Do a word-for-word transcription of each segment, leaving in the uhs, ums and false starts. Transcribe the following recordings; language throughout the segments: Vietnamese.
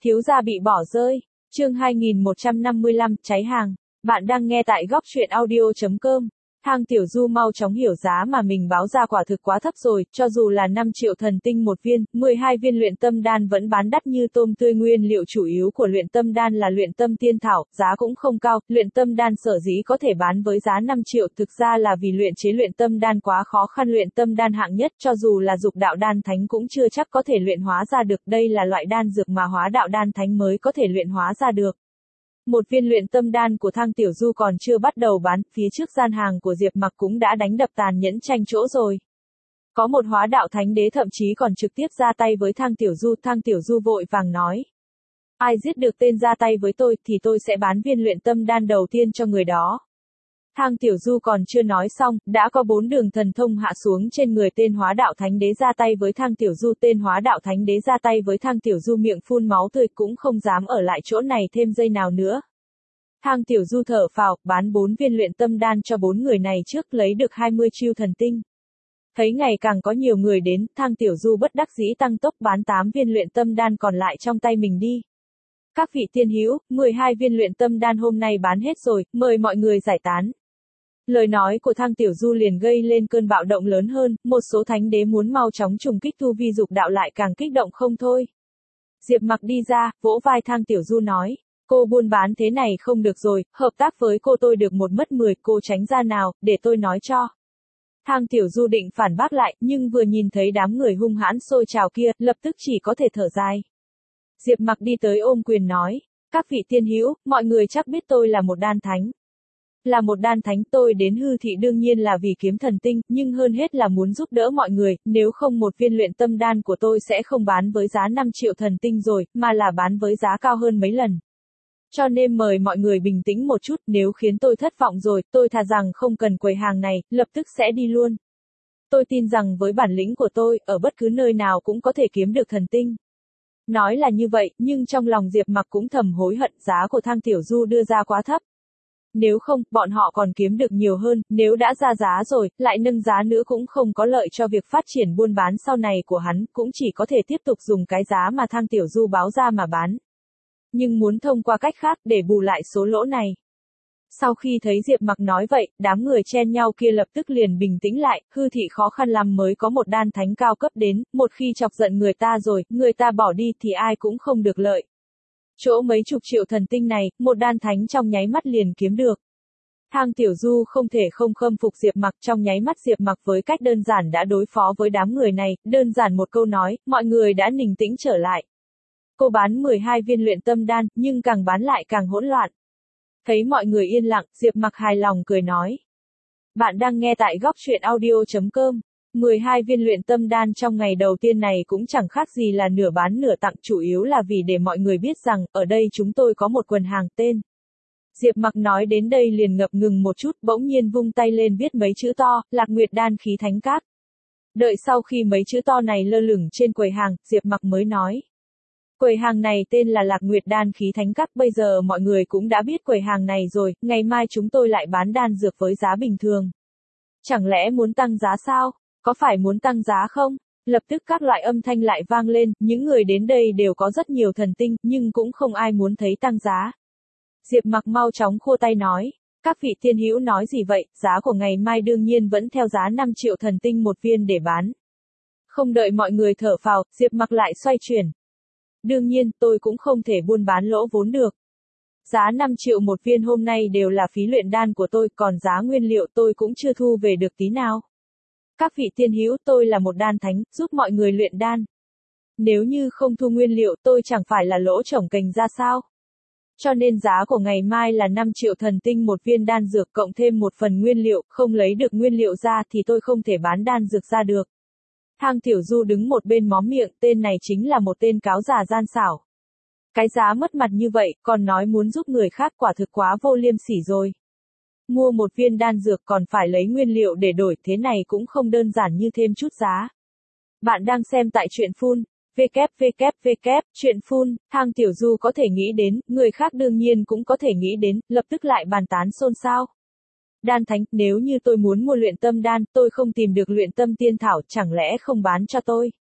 Thiếu gia bị bỏ rơi. Chương hai nghìn một trăm năm mươi lăm, cháy hàng. Bạn đang nghe tại góc truyện audio chấm com. Thang Tiểu Du mau chóng hiểu giá mà mình báo ra quả thực quá thấp rồi, cho dù là năm triệu thần tinh một viên, mười hai viên luyện tâm đan vẫn bán đắt như tôm tươi. Nguyên liệu chủ yếu của luyện tâm đan là luyện tâm tiên thảo, giá cũng không cao, luyện tâm đan sở dĩ có thể bán với giá năm triệu thực ra là vì luyện chế luyện tâm đan quá khó khăn. Luyện tâm đan hạng nhất cho dù là dục đạo đan thánh cũng chưa chắc có thể luyện hóa ra được, đây là loại đan dược mà hóa đạo đan thánh mới có thể luyện hóa ra được. Một viên luyện tâm đan của Thang Tiểu Du còn chưa bắt đầu bán, phía trước gian hàng của Diệp Mặc cũng đã đánh đập tàn nhẫn tranh chỗ rồi. Có một hóa đạo thánh đế thậm chí còn trực tiếp ra tay với Thang Tiểu Du. Thang Tiểu Du vội vàng nói: ai giết được tên ra tay với tôi thì tôi sẽ bán viên luyện tâm đan đầu tiên cho người đó. Thang Tiểu Du còn chưa nói xong, đã có bốn đường thần thông hạ xuống trên người tên hóa đạo thánh đế ra tay với Thang Tiểu Du. Tên hóa đạo thánh đế ra tay với Thang Tiểu Du miệng phun máu tươi cũng không dám ở lại chỗ này thêm giây nào nữa. Thang Tiểu Du thở phào, bán bốn viên luyện tâm đan cho bốn người này trước lấy được hai mươi chiêu thần tinh. Thấy ngày càng có nhiều người đến, Thang Tiểu Du bất đắc dĩ tăng tốc bán tám viên luyện tâm đan còn lại trong tay mình đi. Các vị tiên hữu, mười hai viên luyện tâm đan hôm nay bán hết rồi, mời mọi người giải tán. Lời nói của Thang Tiểu Du liền gây lên cơn bạo động lớn hơn, một số thánh đế muốn mau chóng trùng kích tu vi dục đạo lại càng kích động không thôi. Diệp Mặc đi ra, vỗ vai Thang Tiểu Du nói: cô buôn bán thế này không được rồi, hợp tác với cô tôi được một mất mười, cô tránh ra nào, để tôi nói cho. Thang Tiểu Du định phản bác lại, nhưng vừa nhìn thấy đám người hung hãn xôi trào kia, lập tức chỉ có thể thở dài. Diệp Mặc đi tới ôm quyền nói: các vị tiên hữu, mọi người chắc biết tôi là một đan thánh. Là một đan thánh tôi đến Hư Thị đương nhiên là vì kiếm thần tinh, nhưng hơn hết là muốn giúp đỡ mọi người, nếu không một viên luyện tâm đan của tôi sẽ không bán với giá năm triệu thần tinh rồi, mà là bán với giá cao hơn mấy lần. Cho nên mời mọi người bình tĩnh một chút, nếu khiến tôi thất vọng rồi, tôi thà rằng không cần quầy hàng này, lập tức sẽ đi luôn. Tôi tin rằng với bản lĩnh của tôi, ở bất cứ nơi nào cũng có thể kiếm được thần tinh. Nói là như vậy, nhưng trong lòng Diệp Mặc cũng thầm hối hận, giá của Thang Tiểu Du đưa ra quá thấp. Nếu không, bọn họ còn kiếm được nhiều hơn, nếu đã ra giá rồi, lại nâng giá nữa cũng không có lợi cho việc phát triển buôn bán sau này của hắn, cũng chỉ có thể tiếp tục dùng cái giá mà Thang Tiểu Du báo ra mà bán. Nhưng muốn thông qua cách khác để bù lại số lỗ này. Sau khi thấy Diệp Mặc nói vậy, đám người chen nhau kia lập tức liền bình tĩnh lại, Hư Thị khó khăn lắm mới có một đan thánh cao cấp đến, một khi chọc giận người ta rồi, người ta bỏ đi thì ai cũng không được lợi. Chỗ mấy chục triệu thần tinh này, một đan thánh trong nháy mắt liền kiếm được. Thang Tiểu Du không thể không khâm phục Diệp Mặc, trong nháy mắt Diệp Mặc với cách đơn giản đã đối phó với đám người này, đơn giản một câu nói, mọi người đã bình tĩnh trở lại. Cô bán mười hai viên luyện tâm đan, nhưng càng bán lại càng hỗn loạn. Thấy mọi người yên lặng, Diệp Mặc hài lòng cười nói: bạn đang nghe tại góc truyện audio chấm com. mười hai viên luyện tâm đan trong ngày đầu tiên này cũng chẳng khác gì là nửa bán nửa tặng, chủ yếu là vì để mọi người biết rằng, ở đây chúng tôi có một quần hàng tên. Diệp Mặc nói đến đây liền ngập ngừng một chút, bỗng nhiên vung tay lên viết mấy chữ to, Lạc Nguyệt Đan Khí Thánh Các. Đợi sau khi mấy chữ to này lơ lửng trên quầy hàng, Diệp Mặc mới nói: quầy hàng này tên là Lạc Nguyệt Đan Khí Thánh Các, bây giờ mọi người cũng đã biết quầy hàng này rồi, ngày mai chúng tôi lại bán đan dược với giá bình thường. Chẳng lẽ muốn tăng giá sao? Có phải muốn tăng giá không? Lập tức các loại âm thanh lại vang lên, những người đến đây đều có rất nhiều thần tinh, nhưng cũng không ai muốn thấy tăng giá. Diệp Mặc mau chóng khua tay nói: các vị tiên hữu nói gì vậy, giá của ngày mai đương nhiên vẫn theo giá năm triệu thần tinh một viên để bán. Không đợi mọi người thở phào, Diệp Mặc lại xoay chuyển. Đương nhiên, tôi cũng không thể buôn bán lỗ vốn được. Giá năm triệu một viên hôm nay đều là phí luyện đan của tôi, còn giá nguyên liệu tôi cũng chưa thu về được tí nào. Các vị tiên hữu, tôi là một đan thánh, giúp mọi người luyện đan. Nếu như không thu nguyên liệu tôi chẳng phải là lỗ chổng kềnh ra sao? Cho nên giá của ngày mai là năm triệu thần tinh một viên đan dược cộng thêm một phần nguyên liệu, không lấy được nguyên liệu ra thì tôi không thể bán đan dược ra được. Thang Tiểu Du đứng một bên móm miệng, tên này chính là một tên cáo già gian xảo. Cái giá mất mặt như vậy, còn nói muốn giúp người khác, quả thực quá vô liêm sỉ rồi. Mua một viên đan dược còn phải lấy nguyên liệu để đổi, thế này cũng không đơn giản như thêm chút giá. Bạn đang xem tại truyện phun, www, truyện phun, Thang Tiểu Du có thể nghĩ đến, người khác đương nhiên cũng có thể nghĩ đến, lập tức lại bàn tán xôn xao. Đan thánh, nếu như tôi muốn mua luyện tâm đan, tôi không tìm được luyện tâm tiên thảo, chẳng lẽ không bán cho tôi?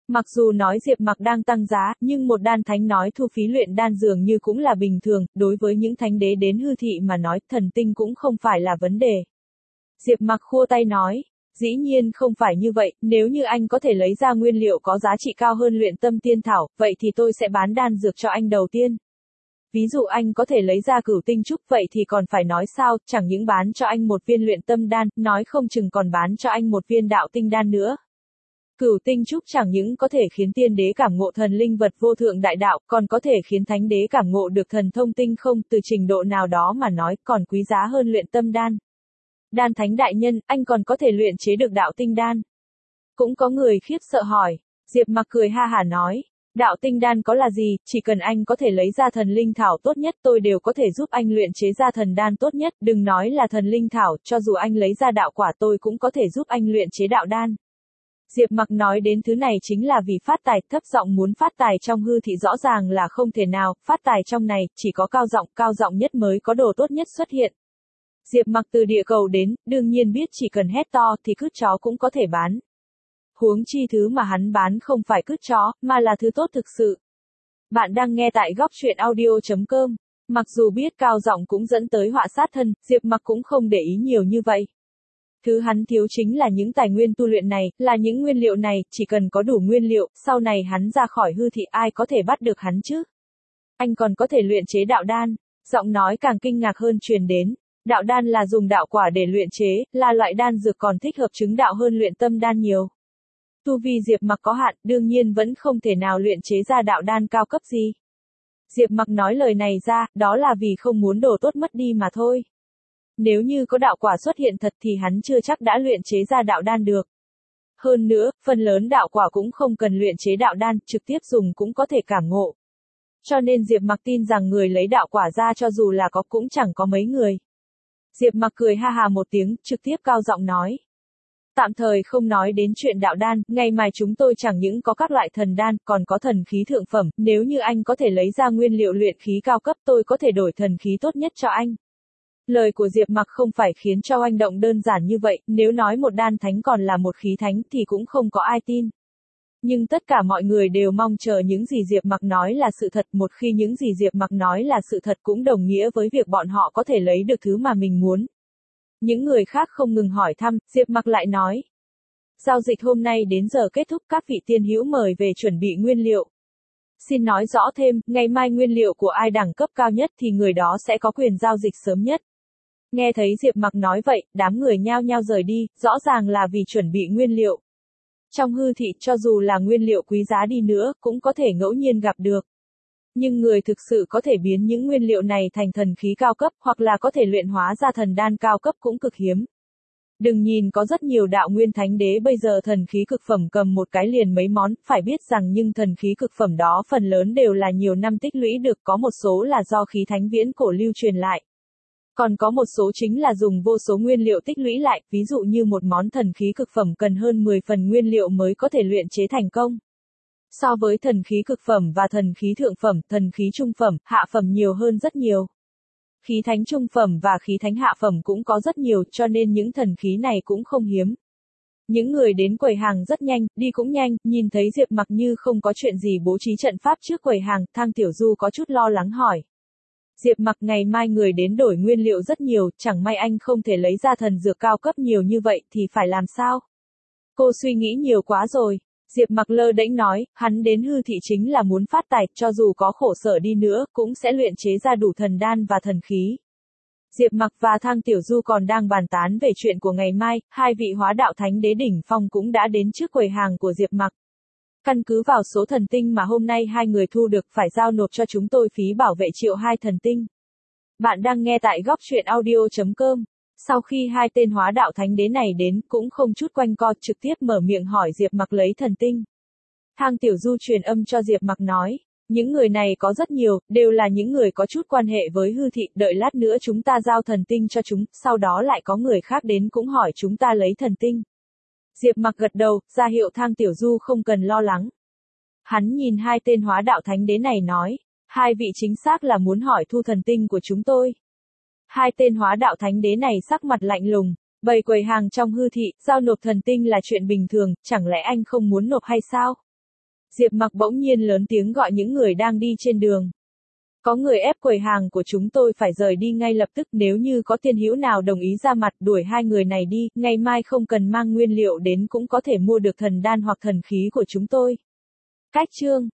Mặc dù nói Diệp Mặc đang tăng giá, nhưng một đan thánh nói thu phí luyện đan dường như cũng là bình thường, đối với những thánh đế đến hư thị mà nói, thần tinh cũng không phải là vấn đề. Diệp Mặc khua tay nói, dĩ nhiên không phải như vậy, nếu như anh có thể lấy ra nguyên liệu có giá trị cao hơn luyện tâm tiên thảo, vậy thì tôi sẽ bán đan dược cho anh đầu tiên. Ví dụ anh có thể lấy ra cửu tinh trúc vậy thì còn phải nói sao, chẳng những bán cho anh một viên luyện tâm đan, nói không chừng còn bán cho anh một viên đạo tinh đan nữa. Cửu tinh trúc chẳng những có thể khiến tiên đế cảm ngộ thần linh vật vô thượng đại đạo, còn có thể khiến thánh đế cảm ngộ được thần thông tinh không, từ trình độ nào đó mà nói còn quý giá hơn luyện tâm đan. Đan thánh đại nhân, anh còn có thể luyện chế được đạo tinh đan. Cũng có người khiếp sợ hỏi. Diệp Mặc cười ha hả nói, đạo tinh đan có là gì, chỉ cần anh có thể lấy ra thần linh thảo tốt nhất tôi đều có thể giúp anh luyện chế ra thần đan tốt nhất, đừng nói là thần linh thảo, cho dù anh lấy ra đạo quả tôi cũng có thể giúp anh luyện chế đạo đan. Diệp Mặc nói đến thứ này chính là vì phát tài, thấp giọng muốn phát tài trong hư thị rõ ràng là không thể nào, phát tài trong này, chỉ có cao giọng, cao giọng nhất mới có đồ tốt nhất xuất hiện. Diệp Mặc từ địa cầu đến, đương nhiên biết chỉ cần hét to thì cứt chó cũng có thể bán. Huống chi thứ mà hắn bán không phải cứt chó, mà là thứ tốt thực sự. Bạn đang nghe tại góc truyện audio chấm com. Mặc dù biết cao giọng cũng dẫn tới họa sát thân, Diệp Mặc cũng không để ý nhiều như vậy. Thứ hắn thiếu chính là những tài nguyên tu luyện này, là những nguyên liệu này, chỉ cần có đủ nguyên liệu, sau này hắn ra khỏi hư thị ai có thể bắt được hắn chứ? Anh còn có thể luyện chế đạo đan. Giọng nói càng kinh ngạc hơn truyền đến. Đạo đan là dùng đạo quả để luyện chế, là loại đan dược còn thích hợp chứng đạo hơn luyện tâm đan nhiều. Tu vi Diệp Mặc có hạn, đương nhiên vẫn không thể nào luyện chế ra đạo đan cao cấp gì. Diệp Mặc nói lời này ra, đó là vì không muốn đồ tốt mất đi mà thôi. Nếu như có đạo quả xuất hiện thật thì hắn chưa chắc đã luyện chế ra đạo đan được. Hơn nữa, phần lớn đạo quả cũng không cần luyện chế đạo đan, trực tiếp dùng cũng có thể cảm ngộ. Cho nên Diệp Mặc tin rằng người lấy đạo quả ra cho dù là có cũng chẳng có mấy người. Diệp Mặc cười ha hà một tiếng, trực tiếp cao giọng nói. Tạm thời không nói đến chuyện đạo đan, ngày mai chúng tôi chẳng những có các loại thần đan, còn có thần khí thượng phẩm, nếu như anh có thể lấy ra nguyên liệu luyện khí cao cấp tôi có thể đổi thần khí tốt nhất cho anh. Lời của Diệp Mặc không phải khiến cho anh động đơn giản như vậy, nếu nói một đan thánh còn là một khí thánh thì cũng không có ai tin. Nhưng tất cả mọi người đều mong chờ những gì Diệp Mặc nói là sự thật, một khi những gì Diệp Mặc nói là sự thật cũng đồng nghĩa với việc bọn họ có thể lấy được thứ mà mình muốn. Những người khác không ngừng hỏi thăm, Diệp Mặc lại nói. Giao dịch hôm nay đến giờ kết thúc, các vị tiên hữu mời về chuẩn bị nguyên liệu. Xin nói rõ thêm, ngày mai nguyên liệu của ai đẳng cấp cao nhất thì người đó sẽ có quyền giao dịch sớm nhất. Nghe thấy Diệp Mặc nói vậy, đám người nhao nhao rời đi, rõ ràng là vì chuẩn bị nguyên liệu. Trong hư thị cho dù là nguyên liệu quý giá đi nữa, cũng có thể ngẫu nhiên gặp được. Nhưng người thực sự có thể biến những nguyên liệu này thành thần khí cao cấp, hoặc là có thể luyện hóa ra thần đan cao cấp cũng cực hiếm. Đừng nhìn có rất nhiều đạo nguyên thánh đế bây giờ thần khí cực phẩm cầm một cái liền mấy món, phải biết rằng nhưng thần khí cực phẩm đó phần lớn đều là nhiều năm tích lũy được, có một số là do khí thánh viễn cổ lưu truyền lại. Còn có một số chính là dùng vô số nguyên liệu tích lũy lại, ví dụ như một món thần khí cực phẩm cần hơn mười phần nguyên liệu mới có thể luyện chế thành công. So với thần khí cực phẩm và thần khí thượng phẩm, thần khí trung phẩm, hạ phẩm nhiều hơn rất nhiều. Khí thánh trung phẩm và khí thánh hạ phẩm cũng có rất nhiều, cho nên những thần khí này cũng không hiếm. Những người đến quầy hàng rất nhanh, đi cũng nhanh, nhìn thấy Diệp Mặc như không có chuyện gì bố trí trận pháp trước quầy hàng, Thang Tiểu Du có chút lo lắng hỏi. Diệp Mặc, ngày mai người đến đổi nguyên liệu rất nhiều, chẳng may anh không thể lấy ra thần dược cao cấp nhiều như vậy thì phải làm sao? Cô suy nghĩ nhiều quá rồi. Diệp Mặc lơ đễnh nói, hắn đến hư thị chính là muốn phát tài, cho dù có khổ sở đi nữa, cũng sẽ luyện chế ra đủ thần đan và thần khí. Diệp Mặc và Thang Tiểu Du còn đang bàn tán về chuyện của ngày mai, hai vị hóa đạo thánh đế đỉnh phong cũng đã đến trước quầy hàng của Diệp Mặc. Căn cứ vào số thần tinh mà hôm nay hai người thu được phải giao nộp cho chúng tôi phí bảo vệ triệu hai thần tinh. Bạn đang nghe tại góc truyện audio chấm com. Sau khi hai tên hóa đạo thánh đế này đến, cũng không chút quanh co, trực tiếp mở miệng hỏi Diệp Mặc lấy thần tinh. Thang Tiểu Du truyền âm cho Diệp Mặc nói, những người này có rất nhiều, đều là những người có chút quan hệ với hư thị, đợi lát nữa chúng ta giao thần tinh cho chúng, sau đó lại có người khác đến cũng hỏi chúng ta lấy thần tinh. Diệp Mặc gật đầu, ra hiệu Thang Tiểu Du không cần lo lắng. Hắn nhìn hai tên hóa đạo thánh đế này nói, hai vị chính xác là muốn hỏi thu thần tinh của chúng tôi. Hai tên hóa đạo thánh đế này sắc mặt lạnh lùng, bày quầy hàng trong hư thị, giao nộp thần tinh là chuyện bình thường, chẳng lẽ anh không muốn nộp hay sao? Diệp Mặc bỗng nhiên lớn tiếng gọi những người đang đi trên đường. Có người ép quầy hàng của chúng tôi phải rời đi ngay lập tức, nếu như có tiền hữu nào đồng ý ra mặt đuổi hai người này đi, ngày mai không cần mang nguyên liệu đến cũng có thể mua được thần đan hoặc thần khí của chúng tôi. Cách chương